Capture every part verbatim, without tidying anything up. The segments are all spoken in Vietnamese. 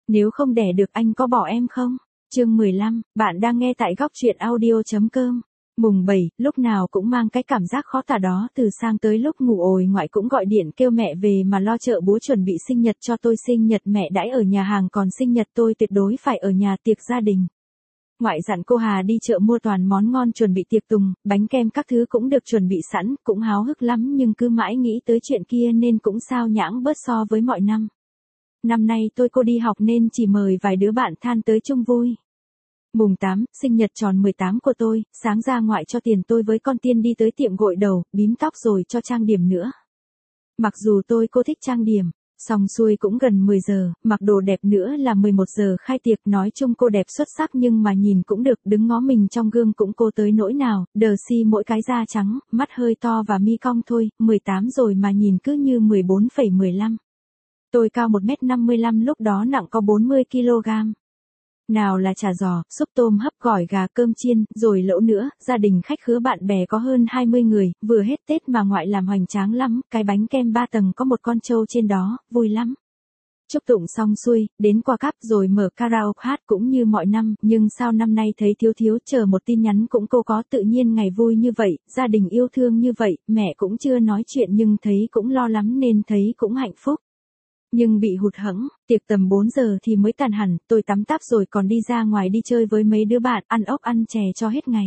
Nếu không đẻ được anh có bỏ em không? Chương mười lăm, bạn đang nghe tại góc truyện audio.com. Mùng bảy, lúc nào cũng mang cái cảm giác khó tả đó, từ sang tới lúc ngủ ồi ngoại cũng gọi điện kêu mẹ về mà lo chợ búa chuẩn bị sinh nhật cho tôi. Sinh nhật mẹ đãi ở nhà hàng, còn sinh nhật tôi tuyệt đối phải ở nhà tiệc gia đình. Ngoại dặn cô Hà đi chợ mua toàn món ngon chuẩn bị tiệc tùng, bánh kem các thứ cũng được chuẩn bị sẵn, cũng háo hức lắm nhưng cứ mãi nghĩ tới chuyện kia nên cũng sao nhãng bớt so với mọi năm. Năm nay tôi cô đi học nên chỉ mời vài đứa bạn than tới chung vui. Mùng tám, sinh nhật tròn mười tám của tôi, sáng ra ngoại cho tiền tôi với con Tiên đi tới tiệm gội đầu, bím tóc rồi cho trang điểm nữa. Mặc dù tôi cô thích trang điểm, xong xuôi cũng gần mười giờ, mặc đồ đẹp nữa là mười một giờ khai tiệc. Nói chung cô đẹp xuất sắc nhưng mà nhìn cũng được, đứng ngó mình trong gương cũng cô tới nỗi nào, đờ si mỗi cái da trắng, mắt hơi to và mi cong thôi, mười tám rồi mà nhìn cứ như mười bốn phẩy mười lăm. Tôi cao một mét năm mươi lăm, lúc đó nặng có bốn mươi ki lô gam. Nào là chả giò, súp tôm hấp, gỏi gà, cơm chiên, rồi lẩu nữa, gia đình khách khứa bạn bè có hơn hai mươi người, vừa hết Tết mà ngoại làm hoành tráng lắm, cái bánh kem ba tầng có một con trâu trên đó, vui lắm. Chúc tụng xong xuôi, đến qua cáp rồi mở karaoke hát cũng như mọi năm, nhưng sao năm nay thấy thiếu thiếu, chờ một tin nhắn cũng cô có. Tự nhiên ngày vui như vậy, gia đình yêu thương như vậy, mẹ cũng chưa nói chuyện nhưng thấy cũng lo lắm nên thấy cũng hạnh phúc. Nhưng bị hụt hẫng, tiệc tầm bốn giờ thì mới tàn hẳn, tôi tắm táp rồi còn đi ra ngoài đi chơi với mấy đứa bạn, ăn ốc ăn chè cho hết ngày.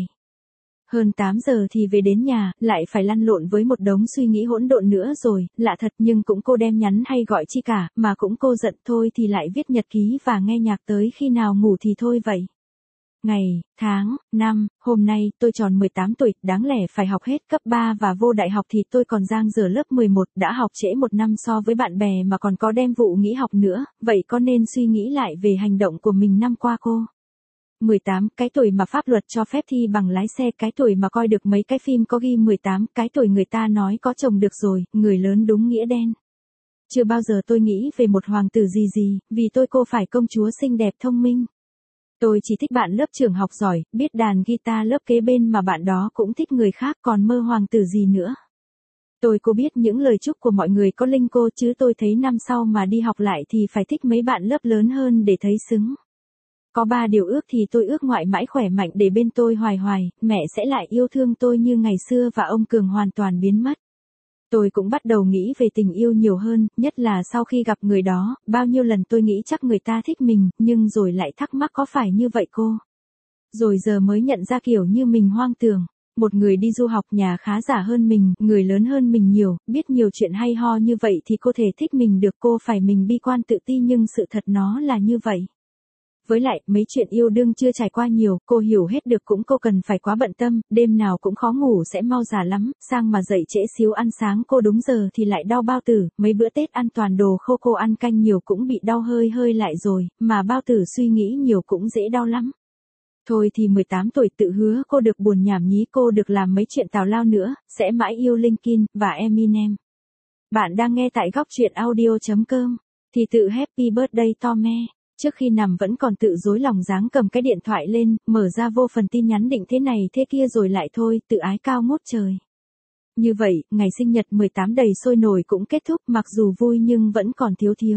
Hơn tám giờ thì về đến nhà, lại phải lăn lộn với một đống suy nghĩ hỗn độn nữa rồi, lạ thật nhưng cũng cô đem nhắn hay gọi chi cả, mà cũng cô giận thôi thì lại viết nhật ký và nghe nhạc tới khi nào ngủ thì thôi vậy. Ngày, tháng, năm, hôm nay tôi tròn mười tám tuổi, đáng lẽ phải học hết cấp ba và vô đại học thì tôi còn dang dở lớp mười một, đã học trễ một năm so với bạn bè mà còn có đem vụ nghỉ học nữa, vậy có nên suy nghĩ lại về hành động của mình năm qua cô? mười tám, cái tuổi mà pháp luật cho phép thi bằng lái xe, cái tuổi mà coi được mấy cái phim có ghi mười tám, cái tuổi người ta nói có chồng được rồi, người lớn đúng nghĩa đen. Chưa bao giờ tôi nghĩ về một hoàng tử gì gì, vì tôi cô phải công chúa xinh đẹp thông minh. Tôi chỉ thích bạn lớp trường học giỏi, biết đàn guitar lớp kế bên mà bạn đó cũng thích người khác, còn mơ hoàng tử gì nữa. Tôi cô biết những lời chúc của mọi người có linh cô, chứ tôi thấy năm sau mà đi học lại thì phải thích mấy bạn lớp lớn hơn để thấy xứng. Có ba điều ước thì tôi ước ngoại mãi khỏe mạnh để bên tôi hoài hoài, mẹ sẽ lại yêu thương tôi như ngày xưa và ông Cường hoàn toàn biến mất. Tôi cũng bắt đầu nghĩ về tình yêu nhiều hơn, nhất là sau khi gặp người đó, bao nhiêu lần tôi nghĩ chắc người ta thích mình, nhưng rồi lại thắc mắc có phải như vậy cô? Rồi giờ mới nhận ra kiểu như mình hoang tưởng, một người đi du học, nhà khá giả hơn mình, người lớn hơn mình nhiều, biết nhiều chuyện hay ho như vậy thì cô thể thích mình được, cô phải mình bi quan tự ti nhưng sự thật nó là như vậy. Với lại, mấy chuyện yêu đương chưa trải qua nhiều, cô hiểu hết được cũng cô cần phải quá bận tâm, đêm nào cũng khó ngủ sẽ mau già lắm, sang mà dậy trễ xíu ăn sáng cô đúng giờ thì lại đau bao tử, mấy bữa Tết ăn toàn đồ khô cô ăn canh nhiều cũng bị đau hơi hơi lại rồi, mà bao tử suy nghĩ nhiều cũng dễ đau lắm. Thôi thì mười tám tuổi tự hứa cô được buồn nhảm nhí, cô được làm mấy chuyện tào lao nữa, sẽ mãi yêu Linkin và Eminem. Bạn đang nghe tại góc truyện audio.com, thì tự happy birthday Tome. Trước khi nằm vẫn còn tự dối lòng dáng cầm cái điện thoại lên, mở ra vô phần tin nhắn định thế này thế kia rồi lại thôi, tự ái cao ngút trời. Như vậy, ngày sinh nhật mười tám đầy sôi nổi cũng kết thúc, mặc dù vui nhưng vẫn còn thiếu thiếu.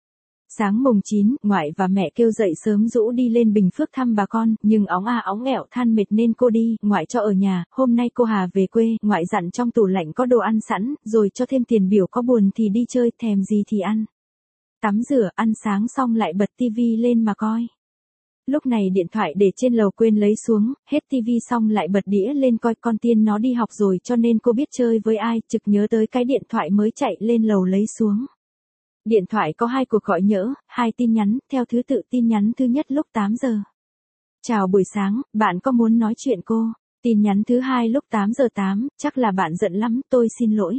Sáng mùng chín, ngoại và mẹ kêu dậy sớm rũ đi lên Bình Phước thăm bà con, nhưng óng à óng ẹo than mệt nên cô đi, ngoại cho ở nhà. Hôm nay cô Hà về quê, ngoại dặn trong tủ lạnh có đồ ăn sẵn, rồi cho thêm tiền biểu, có buồn thì đi chơi, thèm gì thì ăn. Tắm rửa, ăn sáng xong lại bật tivi lên mà coi. Lúc này điện thoại để trên lầu quên lấy xuống, hết tivi xong lại bật đĩa lên coi, con Tiên nó đi học rồi cho nên cô biết chơi với ai, trực nhớ tới cái điện thoại mới chạy lên lầu lấy xuống. Điện thoại có hai cuộc gọi nhỡ, hai tin nhắn, theo thứ tự. Tin nhắn thứ nhất lúc tám giờ. Chào buổi sáng, bạn có muốn nói chuyện cô? Tin nhắn thứ hai lúc tám giờ tám, chắc là bạn giận lắm, tôi xin lỗi.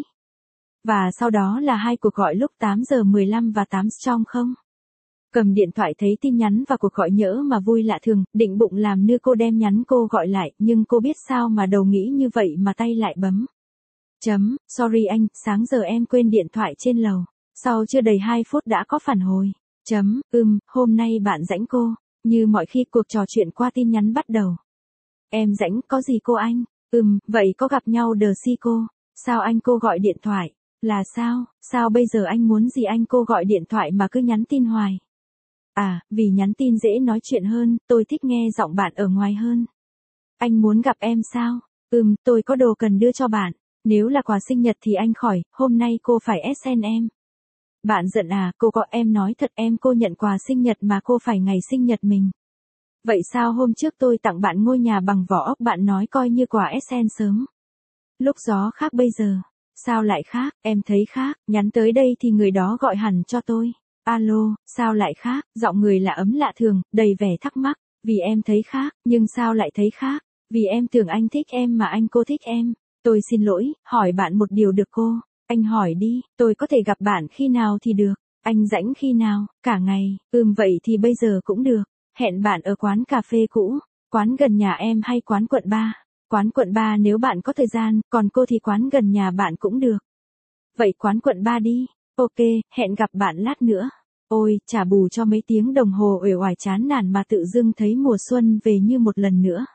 Và sau đó là hai cuộc gọi lúc tám giờ mười lăm và tám strong không? Cầm điện thoại thấy tin nhắn và cuộc gọi nhỡ mà vui lạ thường, định bụng làm như cô đem nhắn cô gọi lại, nhưng cô biết sao mà đầu nghĩ như vậy mà tay lại bấm. Chấm, sorry anh, sáng giờ em quên điện thoại trên lầu. Sau chưa đầy hai phút đã có phản hồi. Chấm, ừm, hôm nay bạn rảnh cô? Như mọi khi cuộc trò chuyện qua tin nhắn bắt đầu. Em rảnh, có gì cô anh? Ừm, vậy có gặp nhau đờ si cô? Sao anh cô gọi điện thoại? Là sao? Sao bây giờ anh muốn gì anh cô gọi điện thoại mà cứ nhắn tin hoài? À, vì nhắn tin dễ nói chuyện hơn, tôi thích nghe giọng bạn ở ngoài hơn. Anh muốn gặp em sao? Ừm, tôi có đồ cần đưa cho bạn. Nếu là quà sinh nhật thì anh khỏi, hôm nay cô phải ét en em. Bạn giận à, cô có em nói thật em cô nhận quà sinh nhật mà cô phải ngày sinh nhật mình. Vậy sao hôm trước tôi tặng bạn ngôi nhà bằng vỏ ốc bạn nói coi như quà ét en sớm. Lúc gió khác bây giờ. Sao lại khác, em thấy khác, nhắn tới đây thì người đó gọi hẳn cho tôi. Alo, sao lại khác, giọng người lạ ấm lạ thường, đầy vẻ thắc mắc. Vì em thấy khác, nhưng sao lại thấy khác? Vì em tưởng anh thích em mà anh cô thích em. Tôi xin lỗi, hỏi bạn một điều được cô? Anh hỏi đi, tôi có thể gặp bạn khi nào thì được? Anh rảnh khi nào? Cả ngày, ừm vậy thì bây giờ cũng được. Hẹn bạn ở quán cà phê cũ, quán gần nhà em hay quán quận ba? Quán quận ba nếu bạn có thời gian, còn cô thì quán gần nhà bạn cũng được. Vậy quán quận ba đi. Ok, hẹn gặp bạn lát nữa. Ôi, trả bù cho mấy tiếng đồng hồ uể oải chán nản mà tự dưng thấy mùa xuân về như một lần nữa.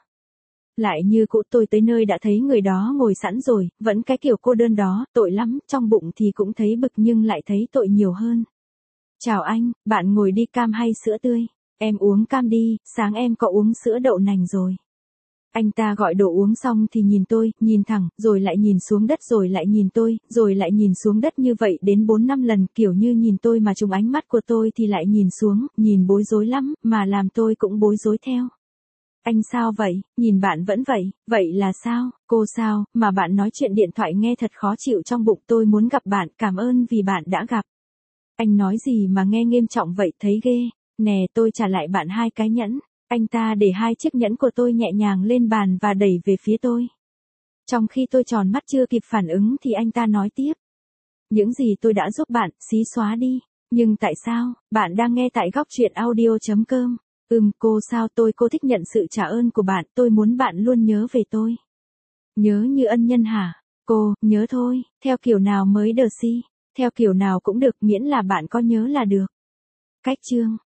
Lại như cũ tôi tới nơi đã thấy người đó ngồi sẵn rồi, vẫn cái kiểu cô đơn đó, tội lắm, trong bụng thì cũng thấy bực nhưng lại thấy tội nhiều hơn. Chào anh, bạn ngồi đi cam hay sữa tươi? Em uống cam đi, sáng em có uống sữa đậu nành rồi. Anh ta gọi đồ uống xong thì nhìn tôi, nhìn thẳng, rồi lại nhìn xuống đất rồi lại nhìn tôi, rồi lại nhìn xuống đất như vậy đến bốn năm lần kiểu như nhìn tôi mà trùng ánh mắt của tôi thì lại nhìn xuống, nhìn bối rối lắm, mà làm tôi cũng bối rối theo. Anh sao vậy, nhìn bạn vẫn vậy, vậy là sao, cô sao, mà bạn nói chuyện điện thoại nghe thật khó chịu trong bụng tôi muốn gặp bạn, cảm ơn vì bạn đã gặp. Anh nói gì mà nghe nghiêm trọng vậy thấy ghê, nè tôi trả lại bạn hai cái nhẫn. Anh ta để hai chiếc nhẫn của tôi nhẹ nhàng lên bàn và đẩy về phía tôi. Trong khi tôi tròn mắt chưa kịp phản ứng thì anh ta nói tiếp. Những gì tôi đã giúp bạn, xí xóa đi. Nhưng tại sao, bạn đang nghe tại góc truyện audio chấm com. Ừm, cô sao tôi cô thích nhận sự trả ơn của bạn, tôi muốn bạn luôn nhớ về tôi. Nhớ như ân nhân hả? Cô, nhớ thôi, theo kiểu nào mới đờ si, theo kiểu nào cũng được miễn là bạn có nhớ là được. Cách chương